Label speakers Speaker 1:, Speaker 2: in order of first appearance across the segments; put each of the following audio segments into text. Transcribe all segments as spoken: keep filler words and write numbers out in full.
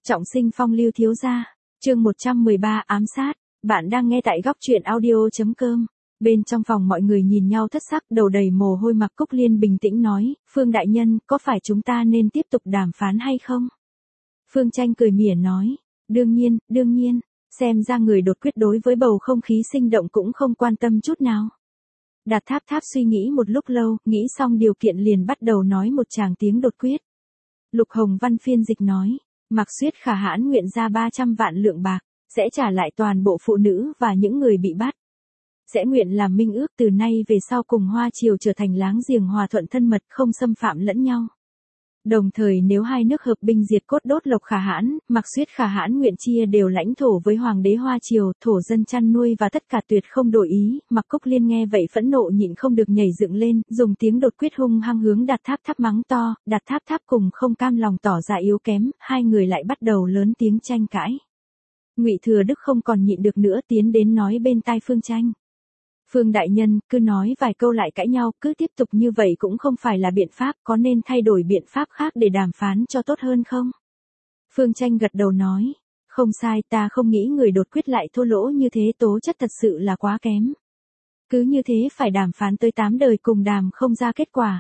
Speaker 1: Trọng sinh phong lưu thiếu gia, chương một trăm mười ba ám sát, bạn đang nghe tại góc truyện audio.com. Bên trong phòng mọi người nhìn nhau thất sắc, đầu đầy mồ hôi. Mạc Cúc Liên bình tĩnh nói, Phương đại nhân, có phải chúng ta nên tiếp tục đàm phán hay không? Phương Tranh cười mỉa nói, đương nhiên, đương nhiên, xem ra người đột quyết đối với bầu không khí sinh động cũng không quan tâm chút nào. Đạt Tháp Tháp suy nghĩ một lúc lâu, nghĩ xong điều kiện liền bắt đầu nói một tràng tiếng đột quyết. Lục Hồng Văn phiên dịch nói, Mạc Xuyết Khả hãn nguyện ra ba trăm vạn lượng bạc, sẽ trả lại toàn bộ phụ nữ và những người bị bắt. Sẽ nguyện làm minh ước từ nay về sau cùng Hoa Triều trở thành láng giềng hòa thuận thân mật, không xâm phạm lẫn nhau. Đồng thời nếu hai nước hợp binh diệt cốt đốt Lộc Khả hãn, Mạc Xuyết Khả hãn nguyện chia đều lãnh thổ với Hoàng đế Hoa Triều, thổ dân chăn nuôi và tất cả tuyệt không đổi ý. Mạc Cúc Liên nghe vậy phẫn nộ nhịn không được nhảy dựng lên, dùng tiếng đột quyết hung hăng hướng Đạt Tháp Tháp mắng to. Đạt Tháp Tháp cùng không cam lòng tỏ ra yếu kém, hai người lại bắt đầu lớn tiếng tranh cãi. Ngụy Thừa Đức không còn nhịn được nữa, tiến đến nói bên tai Phương Tranh. Phương đại nhân, cứ nói vài câu lại cãi nhau, cứ tiếp tục như vậy cũng không phải là biện pháp, có nên thay đổi biện pháp khác để đàm phán cho tốt hơn không? Phương Tranh gật đầu nói, không sai, ta không nghĩ người đột quyết lại thua lỗ như thế, tố chất thật sự là quá kém. Cứ như thế phải đàm phán tới tám đời cùng đàm không ra kết quả.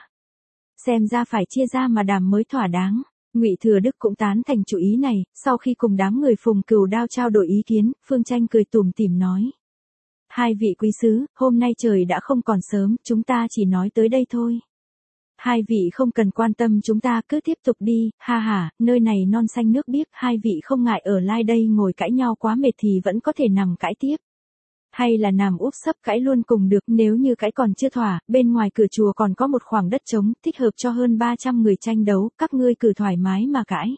Speaker 1: Xem ra phải chia ra mà đàm mới thỏa đáng. Ngụy Thừa Đức cũng tán thành chủ ý này, sau khi cùng đám người Phùng Cừu Đao trao đổi ý kiến, Phương Tranh cười tủm tỉm nói. Hai vị quý sứ, hôm nay trời đã không còn sớm, chúng ta chỉ nói tới đây thôi. Hai vị không cần quan tâm chúng ta, cứ tiếp tục đi, ha ha, nơi này non xanh nước biếc, hai vị không ngại ở lại đây ngồi cãi nhau quá mệt thì vẫn có thể nằm cãi tiếp. Hay là nằm úp sấp cãi luôn cùng được, nếu như cãi còn chưa thỏa, bên ngoài cửa chùa còn có một khoảng đất trống, thích hợp cho hơn ba trăm người tranh đấu, các ngươi cứ thoải mái mà cãi.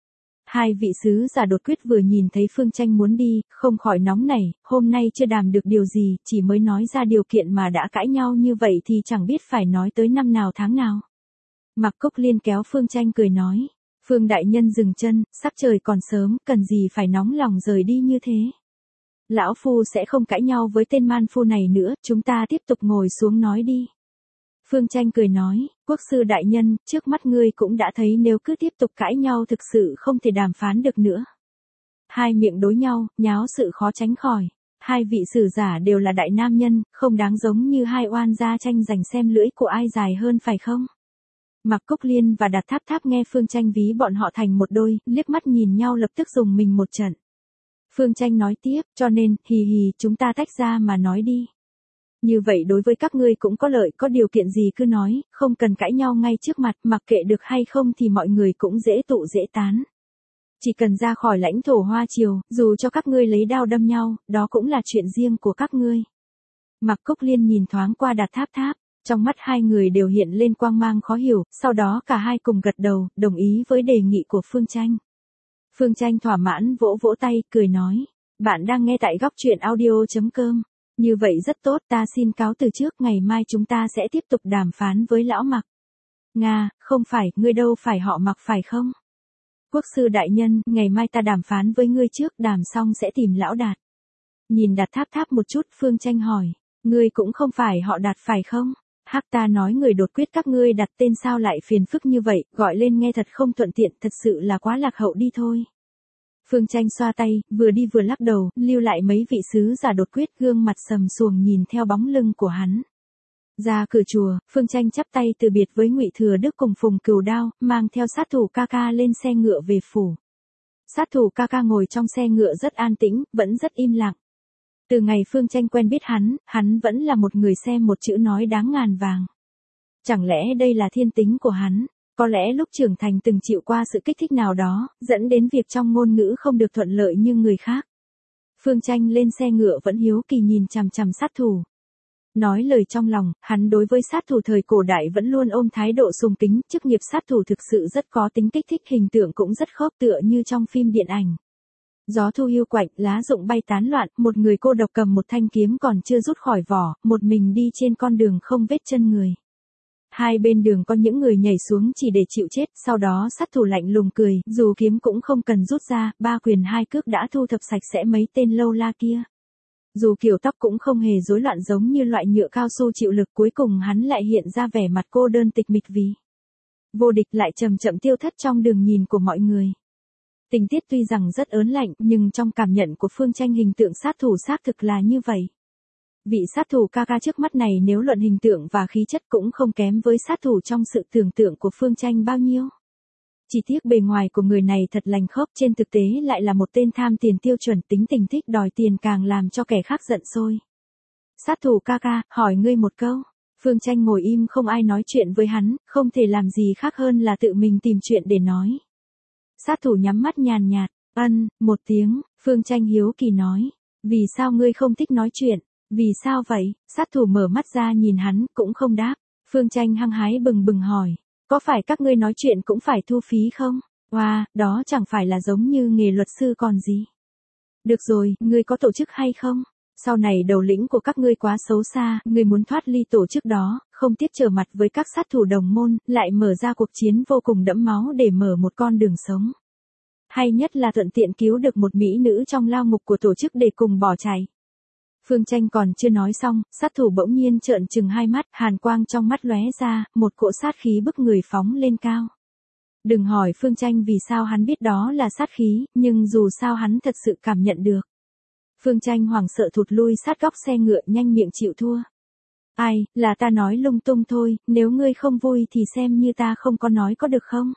Speaker 1: Hai vị sứ giả đột quyết vừa nhìn thấy Phương Tranh muốn đi, không khỏi nóng nảy, hôm nay chưa đàm được điều gì, chỉ mới nói ra điều kiện mà đã cãi nhau như vậy thì chẳng biết phải nói tới năm nào tháng nào. Mạc Cúc Liên kéo Phương Tranh cười nói, Phương đại nhân dừng chân, sắc trời còn sớm, cần gì phải nóng lòng rời đi như thế. Lão phu sẽ không cãi nhau với tên man phu này nữa, chúng ta tiếp tục ngồi xuống nói đi. Phương Tranh cười nói, quốc sư đại nhân, trước mắt ngươi cũng đã thấy nếu cứ tiếp tục cãi nhau thực sự không thể đàm phán được nữa. Hai miệng đối nhau, nháo sự khó tránh khỏi. Hai vị sử giả đều là đại nam nhân, không đáng giống như hai oan gia tranh giành xem lưỡi của ai dài hơn phải không? Mạc Cúc Liên và Đạt Tháp Tháp nghe Phương Tranh ví bọn họ thành một đôi, liếc mắt nhìn nhau lập tức dùng mình một trận. Phương Tranh nói tiếp, cho nên, hì hì, chúng ta tách ra mà nói đi. Như vậy đối với các ngươi cũng có lợi, có điều kiện gì cứ nói, không cần cãi nhau ngay trước mặt, mặc kệ được hay không thì mọi người cũng dễ tụ dễ tán. Chỉ cần ra khỏi lãnh thổ Hoa Triều, dù cho các ngươi lấy đao đâm nhau, đó cũng là chuyện riêng của các ngươi. Mạc Cúc Liên nhìn thoáng qua Đạt Tháp Tháp, trong mắt hai người đều hiện lên quang mang khó hiểu, sau đó cả hai cùng gật đầu, đồng ý với đề nghị của Phương Tranh. Phương Tranh thỏa mãn vỗ vỗ tay, cười nói, bạn đang nghe tại góc truyện audio.com. Như vậy rất tốt, ta xin cáo từ trước, ngày mai chúng ta sẽ tiếp tục đàm phán với lão Mạc. Nga, không phải, ngươi đâu phải họ Mạc phải không? Quốc sư đại nhân, ngày mai ta đàm phán với ngươi trước, đàm xong sẽ tìm lão Đạt. Nhìn Đạt Tháp Tháp một chút, Phương Tranh hỏi, ngươi cũng không phải họ Đạt phải không? Hắc, ta nói người đột quyết các ngươi đặt tên sao lại phiền phức như vậy, gọi lên nghe thật không thuận tiện, thật sự là quá lạc hậu đi thôi. Phương Tranh xoa tay, vừa đi vừa lắc đầu, lưu lại mấy vị sứ giả đột quyết, gương mặt sầm xuồng nhìn theo bóng lưng của hắn. Ra cửa chùa, Phương Tranh chắp tay từ biệt với Ngụy Thừa Đức cùng Phùng Cừu Đao, mang theo sát thủ ca ca lên xe ngựa về phủ. Sát thủ ca ca ngồi trong xe ngựa rất an tĩnh, vẫn rất im lặng. Từ ngày Phương Tranh quen biết hắn, hắn vẫn là một người xem một chữ nói đáng ngàn vàng. Chẳng lẽ đây là thiên tính của hắn? Có lẽ lúc trưởng thành từng chịu qua sự kích thích nào đó, dẫn đến việc trong ngôn ngữ không được thuận lợi như người khác. Phương Tranh lên xe ngựa vẫn hiếu kỳ nhìn chằm chằm sát thủ. Nói lời trong lòng, hắn đối với sát thủ thời cổ đại vẫn luôn ôm thái độ sùng kính, chức nghiệp sát thủ thực sự rất có tính kích thích, hình tượng cũng rất khớp tựa như trong phim điện ảnh. Gió thu hiu quạnh, lá rụng bay tán loạn, một người cô độc cầm một thanh kiếm còn chưa rút khỏi vỏ, một mình đi trên con đường không vết chân người. Hai bên đường có những người nhảy xuống chỉ để chịu chết, sau đó sát thủ lạnh lùng cười, dù kiếm cũng không cần rút ra, ba quyền hai cước đã thu thập sạch sẽ mấy tên lâu la kia. Dù kiểu tóc cũng không hề rối loạn giống như loại nhựa cao su chịu lực, cuối cùng hắn lại hiện ra vẻ mặt cô đơn tịch mịch vì vô địch, lại chậm chậm tiêu thất trong đường nhìn của mọi người. Tình tiết tuy rằng rất ớn lạnh, nhưng trong cảm nhận của Phương Tranh hình tượng sát thủ xác thực là như vậy. Vị sát thủ ca ca trước mắt này nếu luận hình tượng và khí chất cũng không kém với sát thủ trong sự tưởng tượng của Phương Tranh bao nhiêu. Chỉ tiếc bề ngoài của người này thật lành khóc, trên thực tế lại là một tên tham tiền tiêu chuẩn, tính tình thích đòi tiền càng làm cho kẻ khác giận sôi. Sát thủ ca ca, hỏi ngươi một câu. Phương Tranh ngồi im không ai nói chuyện với hắn, không thể làm gì khác hơn là tự mình tìm chuyện để nói. Sát thủ nhắm mắt nhàn nhạt, ân, một tiếng, Phương Tranh hiếu kỳ nói. Vì sao ngươi không thích nói chuyện? Vì sao vậy? Sát thủ mở mắt ra nhìn hắn, cũng không đáp. Phương Tranh hăng hái bừng bừng hỏi. Có phải các ngươi nói chuyện cũng phải thu phí không? Wow, đó chẳng phải là giống như nghề luật sư còn gì. Được rồi, ngươi có tổ chức hay không? Sau này đầu lĩnh của các ngươi quá xấu xa, ngươi muốn thoát ly tổ chức đó, không tiếc trở mặt với các sát thủ đồng môn, lại mở ra cuộc chiến vô cùng đẫm máu để mở một con đường sống. Hay nhất là thuận tiện cứu được một mỹ nữ trong lao ngục của tổ chức để cùng bỏ chạy. Phương Tranh còn chưa nói xong, sát thủ bỗng nhiên trợn trừng hai mắt, hàn quang trong mắt lóe ra, một cỗ sát khí bức người phóng lên cao. Đừng hỏi Phương Tranh vì sao hắn biết đó là sát khí, nhưng dù sao hắn thật sự cảm nhận được. Phương Tranh hoảng sợ thụt lui sát góc xe ngựa, nhanh miệng chịu thua. Ai, là ta nói lung tung thôi, nếu ngươi không vui thì xem như ta không có nói có được không?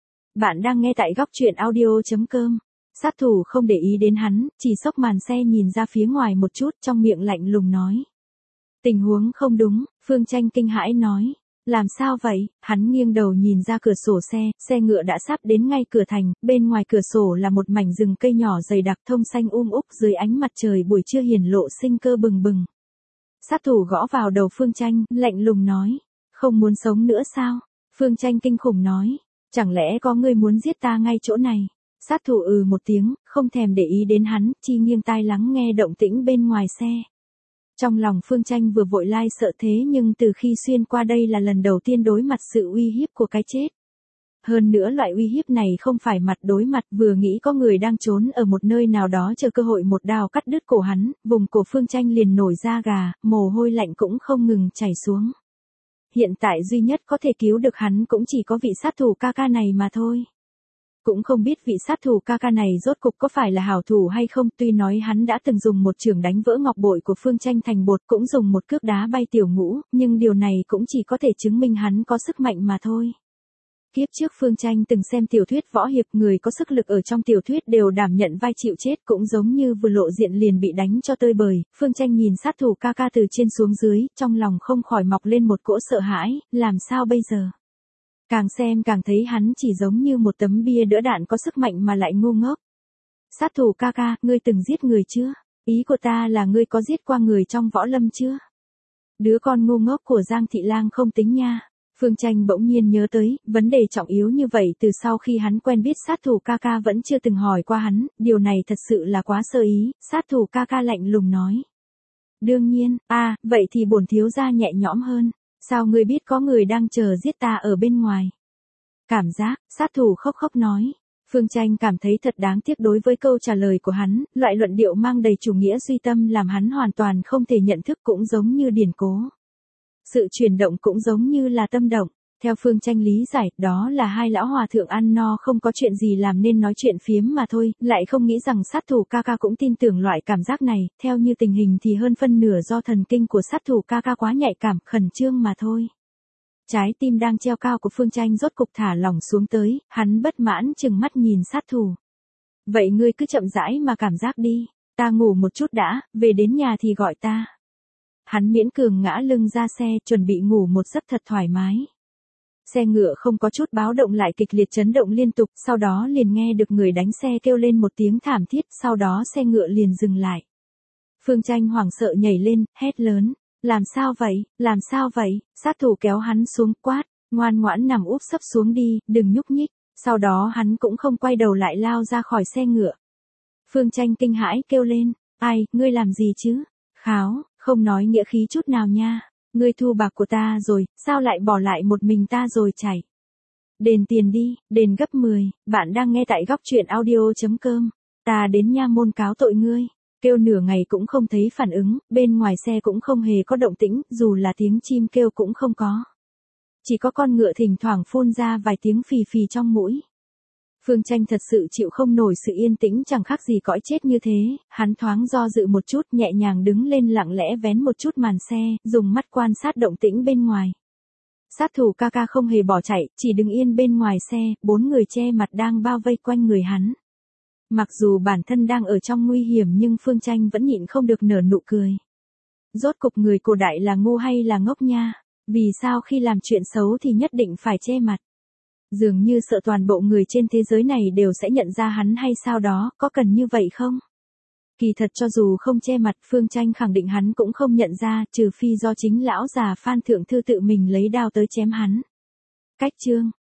Speaker 1: Bạn đang nghe tại góc truyện audio chấm com. Sát thủ không để ý đến hắn, chỉ xốc màn xe nhìn ra phía ngoài một chút, trong miệng lạnh lùng nói. Tình huống không đúng, Phương Tranh kinh hãi nói. Làm sao vậy? Hắn nghiêng đầu nhìn ra cửa sổ xe, xe ngựa đã sắp đến ngay cửa thành, bên ngoài cửa sổ là một mảnh rừng cây nhỏ dày đặc thông xanh um úc dưới ánh mặt trời buổi trưa hiển lộ sinh cơ bừng bừng. Sát thủ gõ vào đầu Phương Tranh, lạnh lùng nói. Không muốn sống nữa sao? Phương Tranh kinh khủng nói. Chẳng lẽ có người muốn giết ta ngay chỗ này? Sát thủ ừ một tiếng, không thèm để ý đến hắn, chi nghiêng tai lắng nghe động tĩnh bên ngoài xe. Trong lòng Phương Tranh vừa vội lai sợ thế nhưng từ khi xuyên qua đây là lần đầu tiên đối mặt sự uy hiếp của cái chết. Hơn nữa loại uy hiếp này không phải mặt đối mặt, vừa nghĩ có người đang trốn ở một nơi nào đó chờ cơ hội một đao cắt đứt cổ hắn, vùng cổ Phương Tranh liền nổi da gà, mồ hôi lạnh cũng không ngừng chảy xuống. Hiện tại duy nhất có thể cứu được hắn cũng chỉ có vị sát thủ ca ca này mà thôi. Cũng không biết vị sát thủ ca ca này rốt cục có phải là hảo thủ hay không, tuy nói hắn đã từng dùng một chưởng đánh vỡ ngọc bội của Phương Tranh thành bột, cũng dùng một cước đá bay tiểu ngũ, nhưng điều này cũng chỉ có thể chứng minh hắn có sức mạnh mà thôi. Kiếp trước Phương Tranh từng xem tiểu thuyết võ hiệp, người có sức lực ở trong tiểu thuyết đều đảm nhận vai chịu chết, cũng giống như vừa lộ diện liền bị đánh cho tơi bời. Phương Tranh nhìn sát thủ ca ca từ trên xuống dưới, trong lòng không khỏi mọc lên một cỗ sợ hãi, làm sao bây giờ? Càng xem càng thấy hắn chỉ giống như một tấm bia đỡ đạn có sức mạnh mà lại ngu ngốc. Sát thủ ca ca, ngươi từng giết người chưa? Ý của ta là ngươi có giết qua người trong võ lâm chưa? Đứa con ngu ngốc của Giang Thị Lang không tính nha. Phương Tranh bỗng nhiên nhớ tới, vấn đề trọng yếu như vậy từ sau khi hắn quen biết sát thủ ca ca vẫn chưa từng hỏi qua hắn, điều này thật sự là quá sơ ý, sát thủ ca ca lạnh lùng nói. Đương nhiên, à, vậy thì bổn thiếu gia nhẹ nhõm hơn. Sao ngươi biết có người đang chờ giết ta ở bên ngoài? Cảm giác, sát thủ khóc khóc nói. Phương Tranh cảm thấy thật đáng tiếc đối với câu trả lời của hắn, loại luận điệu mang đầy chủ nghĩa duy tâm làm hắn hoàn toàn không thể nhận thức, cũng giống như điển cố. Sự chuyển động cũng giống như là tâm động. Theo Phương Tranh lý giải, đó là hai lão hòa thượng ăn no không có chuyện gì làm nên nói chuyện phiếm mà thôi, lại không nghĩ rằng sát thủ ca ca cũng tin tưởng loại cảm giác này, theo như tình hình thì hơn phân nửa do thần kinh của sát thủ ca ca quá nhạy cảm, khẩn trương mà thôi. Trái tim đang treo cao của Phương Tranh rốt cục thả lỏng xuống tới, hắn bất mãn chừng mắt nhìn sát thủ. Vậy ngươi cứ chậm rãi mà cảm giác đi, ta ngủ một chút đã, về đến nhà thì gọi ta. Hắn miễn cường ngã lưng ra xe, chuẩn bị ngủ một giấc thật thoải mái. Xe ngựa không có chút báo động lại kịch liệt chấn động liên tục, sau đó liền nghe được người đánh xe kêu lên một tiếng thảm thiết, sau đó xe ngựa liền dừng lại. Phương Tranh hoảng sợ nhảy lên, hét lớn, làm sao vậy, làm sao vậy, sát thủ kéo hắn xuống, quát, ngoan ngoãn nằm úp sấp xuống đi, đừng nhúc nhích, sau đó hắn cũng không quay đầu lại lao ra khỏi xe ngựa. Phương Tranh kinh hãi kêu lên, ai, ngươi làm gì chứ, kháo, không nói nghĩa khí chút nào nha. Ngươi thu bạc của ta rồi, sao lại bỏ lại một mình ta rồi chạy? Đền tiền đi, đền gấp mười, bạn đang nghe tại góc truyện audio chấm com. Ta đến nha môn cáo tội ngươi. Kêu nửa ngày cũng không thấy phản ứng, bên ngoài xe cũng không hề có động tĩnh, dù là tiếng chim kêu cũng không có. Chỉ có con ngựa thỉnh thoảng phun ra vài tiếng phì phì trong mũi. Phương Tranh thật sự chịu không nổi sự yên tĩnh chẳng khác gì cõi chết như thế, hắn thoáng do dự một chút nhẹ nhàng đứng lên lặng lẽ vén một chút màn xe, dùng mắt quan sát động tĩnh bên ngoài. Sát thủ ca ca không hề bỏ chạy, chỉ đứng yên bên ngoài xe, bốn người che mặt đang bao vây quanh người hắn. Mặc dù bản thân đang ở trong nguy hiểm nhưng Phương Tranh vẫn nhịn không được nở nụ cười. Rốt cục người cổ đại là ngu hay là ngốc nha, vì sao khi làm chuyện xấu thì nhất định phải che mặt. Dường như sợ toàn bộ người trên thế giới này đều sẽ nhận ra hắn hay sao đó, có cần như vậy không? Kỳ thật cho dù không che mặt, Phương Tranh khẳng định hắn cũng không nhận ra, trừ phi do chính lão già Phan Thượng Thư tự mình lấy đao tới chém hắn. Cách chương